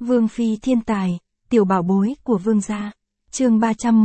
Vương phi thiên tài, tiểu bảo bối của vương gia. Chương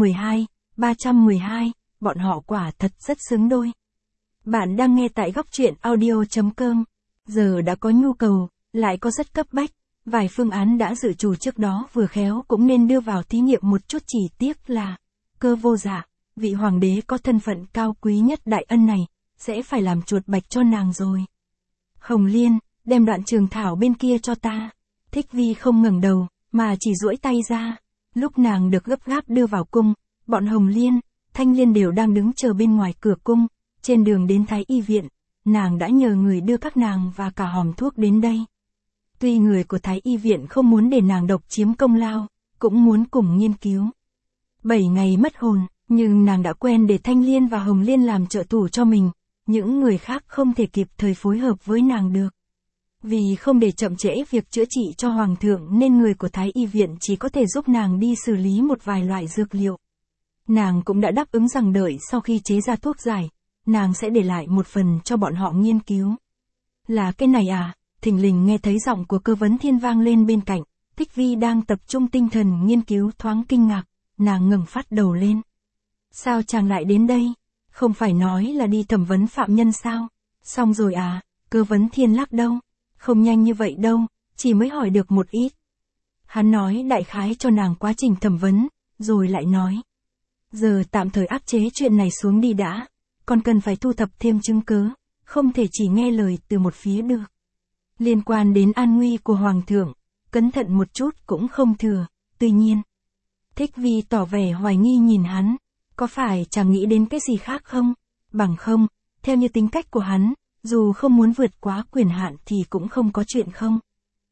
312, bọn họ quả thật rất xứng đôi. Bạn đang nghe tại góc truyện audio.com. Giờ đã có nhu cầu, lại có rất cấp bách, vài phương án đã dự trù trước đó vừa khéo cũng nên đưa vào thí nghiệm một chút, chỉ tiếc là Cơ Vô Dạ, vị hoàng đế có thân phận cao quý nhất đại ân này, sẽ phải làm chuột bạch cho nàng rồi. Hồng Liên, đem đoạn trường thảo bên kia cho ta. Thích Vi không ngẩng đầu, mà chỉ duỗi tay ra. Lúc nàng được gấp gáp đưa vào cung, bọn Hồng Liên, Thanh Liên đều đang đứng chờ bên ngoài cửa cung. Trên đường đến Thái Y viện, nàng đã nhờ người đưa các nàng và cả hòm thuốc đến đây. Tuy người của Thái Y viện không muốn để nàng độc chiếm công lao, cũng muốn cùng nghiên cứu. 7 ngày mất hồn, nhưng nàng đã quen để Thanh Liên và Hồng Liên làm trợ thủ cho mình. Những người khác không thể kịp thời phối hợp với nàng được. Vì không để chậm trễ việc chữa trị cho Hoàng thượng nên người của Thái Y viện chỉ có thể giúp nàng đi xử lý một vài loại dược liệu. Nàng cũng đã đáp ứng rằng đợi sau khi chế ra thuốc giải, nàng sẽ để lại một phần cho bọn họ nghiên cứu. Là cái này à? Thình lình nghe thấy giọng của Cơ Vấn Thiên vang lên bên cạnh. Thích Vi đang tập trung tinh thần nghiên cứu thoáng kinh ngạc, nàng ngẩng phát đầu lên. Sao chàng lại đến đây? Không phải nói là đi thẩm vấn phạm nhân sao? Xong rồi à? Cơ Vấn Thiên lắc đầu. Không nhanh như vậy đâu, chỉ mới hỏi được một ít. Hắn nói đại khái cho nàng quá trình thẩm vấn, rồi lại nói. Giờ tạm thời áp chế chuyện này xuống đi đã, còn cần phải thu thập thêm chứng cứ, không thể chỉ nghe lời từ một phía được. Liên quan đến an nguy của Hoàng thượng, cẩn thận một chút cũng không thừa, tuy nhiên. Thích Vi tỏ vẻ hoài nghi nhìn hắn, có phải chàng nghĩ đến cái gì khác không? Bằng không, theo như tính cách của hắn, dù không muốn vượt quá quyền hạn thì cũng không có chuyện không.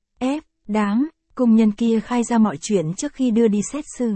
Đám cung nhân kia khai ra mọi chuyện trước khi đưa đi xét xử.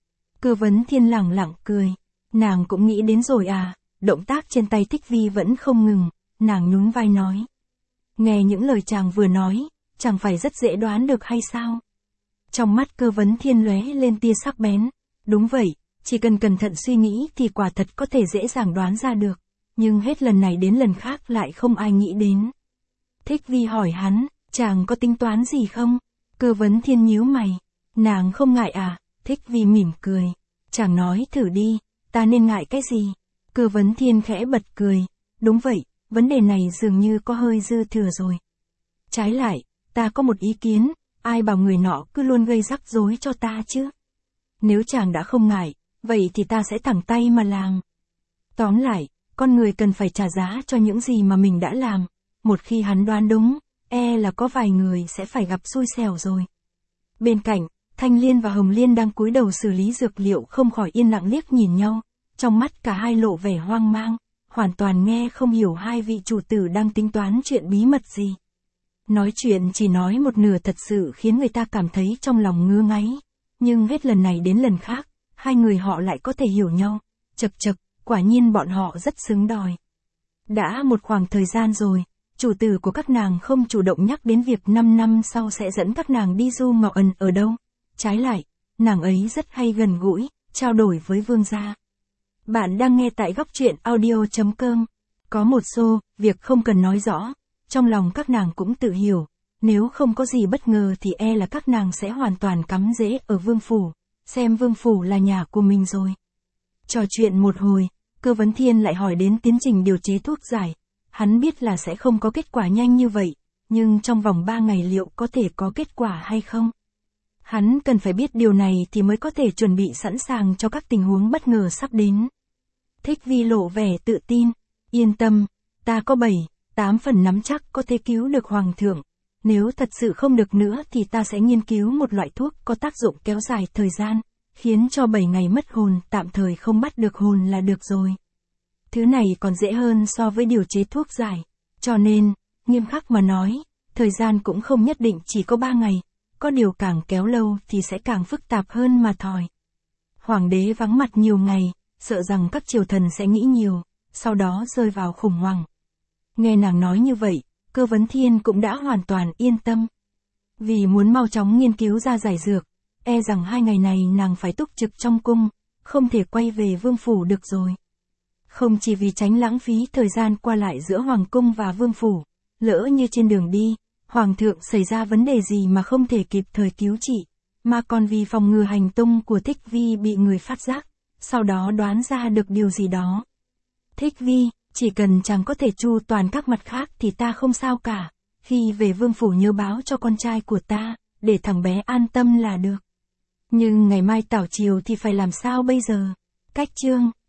Cơ Vấn Thiên lẳng lặng cười. Nàng cũng nghĩ đến rồi à? Động tác trên tay Thích Vi vẫn không ngừng, nàng nhún vai nói. Nghe những lời chàng vừa nói, chẳng phải rất dễ đoán được hay sao? Trong mắt Cơ Vấn Thiên lóe lên tia sắc bén. Đúng vậy, chỉ cần cẩn thận suy nghĩ thì quả thật có thể dễ dàng đoán ra được. Nhưng hết lần này đến lần khác lại không ai nghĩ đến. Thích Vi hỏi hắn, chàng có tính toán gì không? Cơ Vấn Thiên nhíu mày. Nàng không ngại à? Thích Vi mỉm cười. Chàng nói thử đi, ta nên ngại cái gì? Cơ Vấn Thiên khẽ bật cười. Đúng vậy, vấn đề này dường như có hơi dư thừa rồi. Trái lại, ta có một ý kiến, ai bảo người nọ cứ luôn gây rắc rối cho ta chứ? Nếu chàng đã không ngại, vậy thì ta sẽ thẳng tay mà làm. Tóm lại, con người cần phải trả giá cho những gì mà mình đã làm. Một khi hắn đoán đúng, là có vài người sẽ phải gặp xui xẻo rồi. Bên cạnh, Thanh Liên và Hồng Liên đang cúi đầu xử lý dược liệu không khỏi yên lặng liếc nhìn nhau. Trong mắt cả hai lộ vẻ hoang mang, hoàn toàn nghe không hiểu hai vị chủ tử đang tính toán chuyện bí mật gì. Nói chuyện chỉ nói một nửa thật sự khiến người ta cảm thấy trong lòng ngứa ngáy. Nhưng hết lần này đến lần khác, hai người họ lại có thể hiểu nhau. Chậc, quả nhiên bọn họ rất xứng đôi. Đã một khoảng thời gian rồi, chủ tử của các nàng không chủ động nhắc đến việc 5 năm sau sẽ dẫn các nàng đi du ngọ ẩn ở đâu. Trái lại, nàng ấy rất hay gần gũi, trao đổi với vương gia. Bạn đang nghe tại góc truyện audio.com. Có một số việc không cần nói rõ, trong lòng các nàng cũng tự hiểu. Nếu không có gì bất ngờ thì là các nàng sẽ hoàn toàn cắm rễ ở vương phủ, xem vương phủ là nhà của mình rồi. Trò chuyện một hồi, Cơ Vấn Thiên lại hỏi đến tiến trình điều chế thuốc giải. Hắn biết là sẽ không có kết quả nhanh như vậy, nhưng trong vòng 3 ngày liệu có thể có kết quả hay không? Hắn cần phải biết điều này thì mới có thể chuẩn bị sẵn sàng cho các tình huống bất ngờ sắp đến. Thích Vi lộ vẻ tự tin. Yên tâm, ta có 7-8 phần nắm chắc có thể cứu được Hoàng thượng. Nếu thật sự không được nữa thì ta sẽ nghiên cứu một loại thuốc có tác dụng kéo dài thời gian, khiến cho 7 ngày mất hồn tạm thời không bắt được hồn là được rồi. Thứ này còn dễ hơn so với điều chế thuốc giải. Cho nên, nghiêm khắc mà nói, thời gian cũng không nhất định chỉ có 3 ngày. Có điều càng kéo lâu thì sẽ càng phức tạp hơn mà thôi. Hoàng đế vắng mặt nhiều ngày, sợ rằng các triều thần sẽ nghĩ nhiều, sau đó rơi vào khủng hoảng. Nghe nàng nói như vậy, Cơ Vấn Thiên cũng đã hoàn toàn yên tâm. Vì muốn mau chóng nghiên cứu ra giải dược, rằng 2 ngày này nàng phải túc trực trong cung, không thể quay về vương phủ được rồi. Không chỉ vì tránh lãng phí thời gian qua lại giữa hoàng cung và vương phủ, lỡ như trên đường đi, Hoàng thượng xảy ra vấn đề gì mà không thể kịp thời cứu trị, mà còn vì phòng ngừa hành tung của Thích Vi bị người phát giác, sau đó đoán ra được điều gì đó. Thích Vi, chỉ cần chàng có thể chu toàn các mặt khác thì ta không sao cả, khi về vương phủ nhớ báo cho con trai của ta, để thằng bé an tâm là được. Nhưng ngày mai tảo triều thì phải làm sao bây giờ? Cách chương